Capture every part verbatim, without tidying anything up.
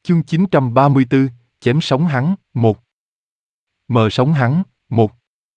Chương chín trăm ba mươi tư, chém sống hắn, một. Mờ sống hắn, một.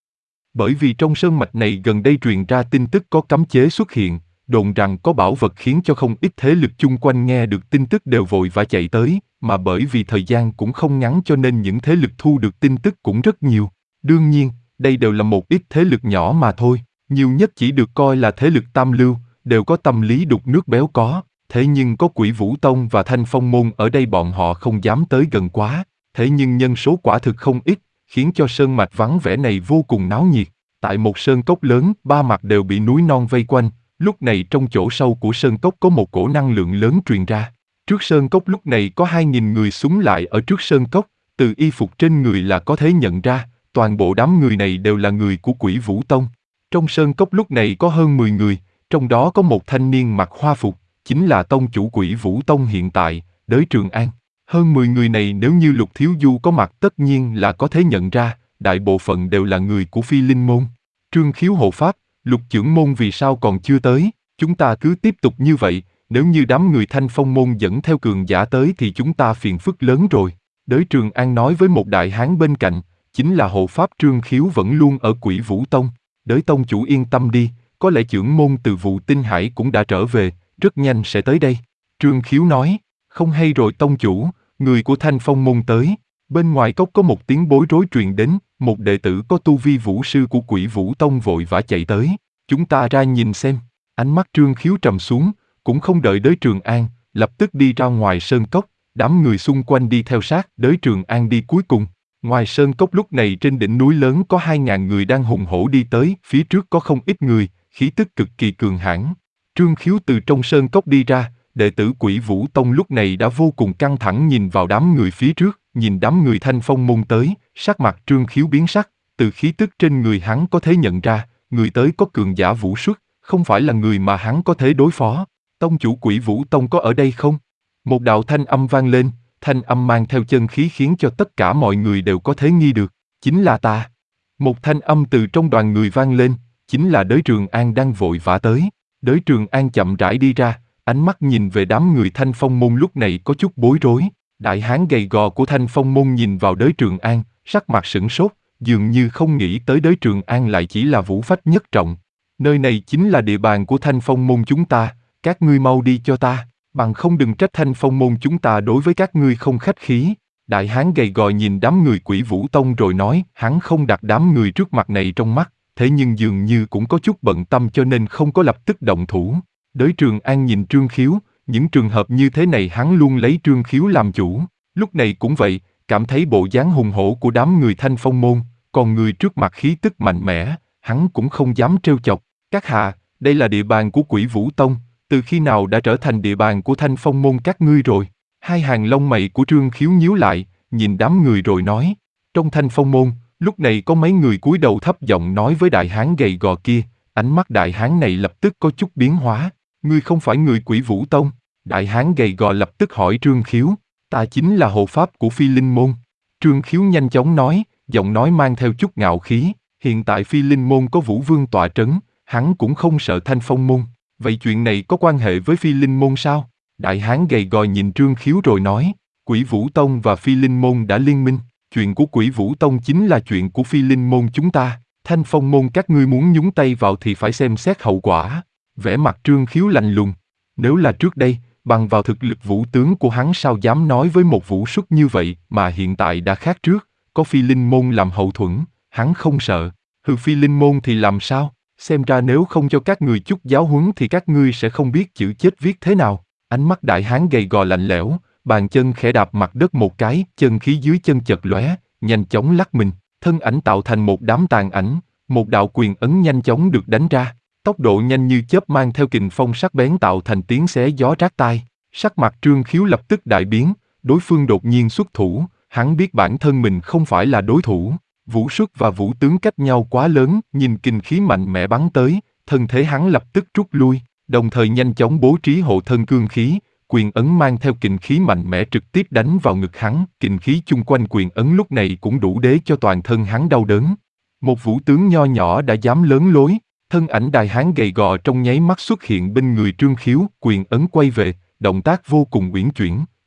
Bởi vì trong sơn mạch này gần đây truyền ra tin tức có cấm chế xuất hiện, đồn rằng có bảo vật khiến cho không ít thế lực chung quanh nghe được tin tức đều vội vã chạy tới, mà bởi vì thời gian cũng không ngắn cho nên những thế lực thu được tin tức cũng rất nhiều. Đương nhiên, đây đều là một ít thế lực nhỏ mà thôi, nhiều nhất chỉ được coi là thế lực tam lưu, đều có tâm lý đục nước béo có. Thế nhưng có Quỷ Vũ Tông và Thanh Phong Môn ở đây bọn họ không dám tới gần quá, thế nhưng nhân số quả thực không ít, khiến cho sơn mạch vắng vẻ này vô cùng náo nhiệt. Tại một sơn cốc lớn, ba mặt đều bị núi non vây quanh, lúc này trong chỗ sâu của sơn cốc có một cổ năng lượng lớn truyền ra. Trước sơn cốc lúc này có hai nghìn người xúm lại ở trước sơn cốc, từ y phục trên người là có thể nhận ra, toàn bộ đám người này đều là người của Quỷ Vũ Tông. Trong sơn cốc lúc này có hơn mười người, trong đó có một thanh niên mặc hoa phục, chính là tông chủ Quỷ Vũ Tông hiện tại, Đới Trường An. Hơn mười người này nếu như Lục Thiếu Du có mặt tất nhiên là có thể nhận ra, đại bộ phận đều là người của Phi Linh Môn. Trương Khiếu hộ pháp, Lục Chưởng Môn vì sao còn chưa tới, chúng ta cứ tiếp tục như vậy, nếu như đám người Thanh Phong Môn dẫn theo cường giả tới thì chúng ta phiền phức lớn rồi. Đới Trường An nói với một đại hán bên cạnh, chính là hộ pháp Trương Khiếu vẫn luôn ở Quỷ Vũ Tông. Đới tông chủ yên tâm đi, có lẽ Chưởng Môn từ vụ Tinh Hải cũng đã trở về, rất nhanh sẽ tới đây. Trương Khiếu nói, không hay rồi tông chủ, người của Thanh Phong Môn tới. Bên ngoài cốc có một tiếng bối rối truyền đến, một đệ tử có tu vi vũ sư của Quỷ Vũ Tông vội vã chạy tới. Chúng ta ra nhìn xem. Ánh mắt Trương Khiếu trầm xuống, cũng không đợi Đới Trường An, lập tức đi ra ngoài sơn cốc, đám người xung quanh đi theo sát, Đới Trường An đi cuối cùng. Ngoài sơn cốc lúc này trên đỉnh núi lớn có hai ngàn người đang hùng hổ đi tới, phía trước có không ít người, khí tức cực kỳ cường hãn. Trương Khiếu từ trong sơn cốc đi ra, đệ tử Quỷ Vũ Tông lúc này đã vô cùng căng thẳng nhìn vào đám người phía trước, nhìn đám người Thanh Phong Môn tới, sắc mặt Trương Khiếu biến sắc, từ khí tức trên người hắn có thể nhận ra, người tới có cường giả vũ xuất, không phải là người mà hắn có thể đối phó. Tông chủ Quỷ Vũ Tông có ở đây không? Một đạo thanh âm vang lên, thanh âm mang theo chân khí khiến cho tất cả mọi người đều có thể nghi được, chính là ta. Một thanh âm từ trong đoàn người vang lên, chính là Đới Trường An đang vội vã tới. Đới Trường An chậm rãi đi ra, ánh mắt nhìn về đám người Thanh Phong Môn lúc này có chút bối rối. Đại hán gầy gò của Thanh Phong Môn nhìn vào Đới Trường An, sắc mặt sửng sốt, dường như không nghĩ tới Đới Trường An lại chỉ là vũ phách nhất trọng. Nơi này chính là địa bàn của Thanh Phong Môn chúng ta, các ngươi mau đi cho ta, bằng không đừng trách Thanh Phong Môn chúng ta đối với các ngươi không khách khí. Đại hán gầy gò nhìn đám người Quỷ Vũ Tông rồi nói, hắn không đặt đám người trước mặt này trong mắt, thế nhưng dường như cũng có chút bận tâm cho nên không có lập tức động thủ. Đới Trường An nhìn Trương Khiếu, những trường hợp như thế này hắn luôn lấy Trương Khiếu làm chủ, lúc này cũng vậy, cảm thấy bộ dáng hùng hổ của đám người Thanh Phong Môn, còn người trước mặt khí tức mạnh mẽ, hắn cũng không dám trêu chọc. Các hạ, đây là địa bàn của Quỷ Vũ Tông, từ khi nào đã trở thành địa bàn của Thanh Phong Môn các ngươi rồi? Hai hàng lông mày của Trương Khiếu nhíu lại, nhìn đám người rồi nói, trong Thanh Phong Môn, lúc này có mấy người cúi đầu thấp giọng nói với đại hán gầy gò kia, ánh mắt đại hán này lập tức có chút biến hóa. Ngươi không phải người Quỷ Vũ Tông? Đại hán gầy gò lập tức hỏi Trương Khiếu, ta chính là hộ pháp của Phi Linh Môn. Trương Khiếu nhanh chóng nói, giọng nói mang theo chút ngạo khí, hiện tại Phi Linh Môn có Vũ Vương tọa trấn, hắn cũng không sợ Thanh Phong Môn. Vậy chuyện này có quan hệ với Phi Linh Môn sao? Đại hán gầy gò nhìn Trương Khiếu rồi nói, Quỷ Vũ Tông và Phi Linh Môn đã liên minh, chuyện của Quỷ Vũ Tông chính là chuyện của Phi Linh Môn chúng ta, Thanh Phong Môn các ngươi muốn nhúng tay vào thì phải xem xét hậu quả. Vẻ mặt Trương Khiếu lạnh lùng, nếu là trước đây, bằng vào thực lực vũ tướng của hắn sao dám nói với một vũ xuất như vậy, mà hiện tại đã khác trước, có Phi Linh Môn làm hậu thuẫn, hắn không sợ, hừ Phi Linh Môn thì làm sao, xem ra nếu không cho các người chút giáo huấn thì các ngươi sẽ không biết chữ chết viết thế nào. Ánh mắt đại hán gầy gò lạnh lẽo, bàn chân khẽ đạp mặt đất một cái, chân khí dưới chân chật lóe, nhanh chóng lắc mình, thân ảnh tạo thành một đám tàn ảnh, một đạo quyền ấn nhanh chóng được đánh ra. Tốc độ nhanh như chớp mang theo kình phong sắc bén tạo thành tiếng xé gió rát tai. Sắc mặt Trương Khiếu lập tức đại biến, đối phương đột nhiên xuất thủ, hắn biết bản thân mình không phải là đối thủ. Vũ xuất và vũ tướng cách nhau quá lớn, nhìn kình khí mạnh mẽ bắn tới, thân thế hắn lập tức rút lui, đồng thời nhanh chóng bố trí hộ thân cương khí, quyền ấn mang theo kình khí mạnh mẽ trực tiếp đánh vào ngực hắn, kình khí chung quanh quyền ấn lúc này cũng đủ để cho toàn thân hắn đau đớn. Một vũ tướng nho nhỏ đã dám lớn lối. Thân ảnh đại hán gầy gò trong nháy mắt xuất hiện bên người Trương Khiếu, quyền ấn quay về, động tác vô cùng uyển chuyển,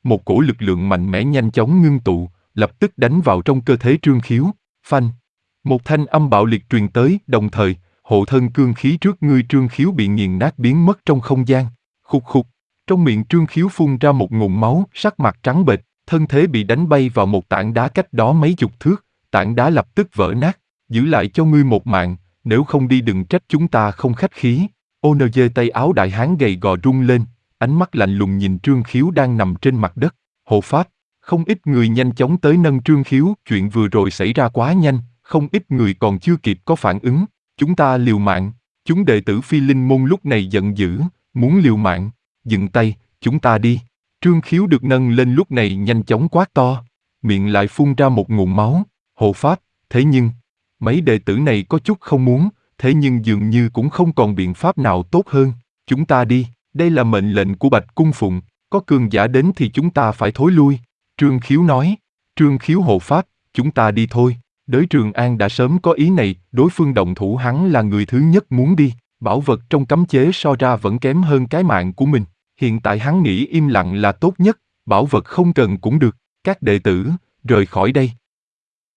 một cổ lực lượng mạnh mẽ nhanh chóng ngưng tụ, lập tức đánh vào trong cơ thể Trương Khiếu. Phanh! Một thanh âm bạo liệt truyền tới, đồng thời, hộ thân cương khí trước người Trương Khiếu bị nghiền nát biến mất trong không gian. Khục khục! Trong miệng Trương Khiếu phun ra một ngụm máu, sắc mặt trắng bệch, thân thể bị đánh bay vào một tảng đá cách đó mấy chục thước, tảng đá lập tức vỡ nát. Giữ lại cho ngươi một mạng, nếu không đi đừng trách chúng ta không khách khí. ô en giê tay áo đại hán gầy gò rung lên, ánh mắt lạnh lùng nhìn Trương Khiếu đang nằm trên mặt đất. Hộ pháp! Không ít người nhanh chóng tới nâng Trương Khiếu, chuyện vừa rồi xảy ra quá nhanh, không ít người còn chưa kịp có phản ứng. Chúng ta liều mạng. Chúng đệ tử Phi Linh môn lúc này giận dữ, muốn liều mạng. Dừng tay, chúng ta đi. Trương Khiếu được nâng lên lúc này nhanh chóng quát to, miệng lại phun ra một ngụm máu. Hộ pháp! Thế nhưng, mấy đệ tử này có chút không muốn, thế nhưng dường như cũng không còn biện pháp nào tốt hơn. Chúng ta đi, đây là mệnh lệnh của Bạch Cung Phụng, có cường giả đến thì chúng ta phải thối lui. Trương Khiếu nói. Trương Khiếu hộ pháp, chúng ta đi thôi. Đới Trường An đã sớm có ý này, đối phương động thủ hắn là người thứ nhất muốn đi. Bảo vật trong cấm chế so ra vẫn kém hơn cái mạng của mình. Hiện tại hắn nghĩ im lặng là tốt nhất, bảo vật không cần cũng được. Các đệ tử, rời khỏi đây.